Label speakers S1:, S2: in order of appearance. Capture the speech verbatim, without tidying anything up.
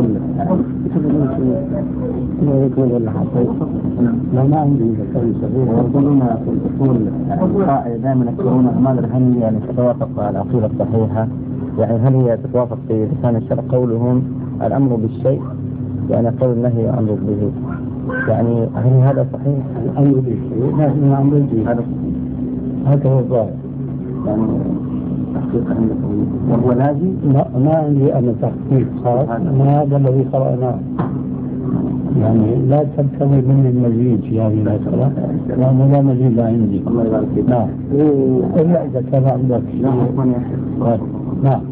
S1: كله لا يقول ولا حتى لا ما عندي ذكاء صغير يقولون في الأصول دائما يذكرون ما أدري هل يعني تتوافق مع العقيدة الصحيحة، يعني هل هي تتوافق في لسان الشرع قولهم الأمر بالشيء يعني قول النهي أمر به، يعني هل هذا صحيح؟ الأمر بالشيء لازم الأمر به، هذا هذا هو الظاهر يعني تحقيق عندكم وهو لازم. لا ما عندي أنا تحقيق خاص، ما هذا الذي قرأناه يعني لا تبتغي مني المزيد في هذه المسألة لأنه لا مزيد عندي. الله يبارك فيك. نعم إلا إذا كان عندك. نعم.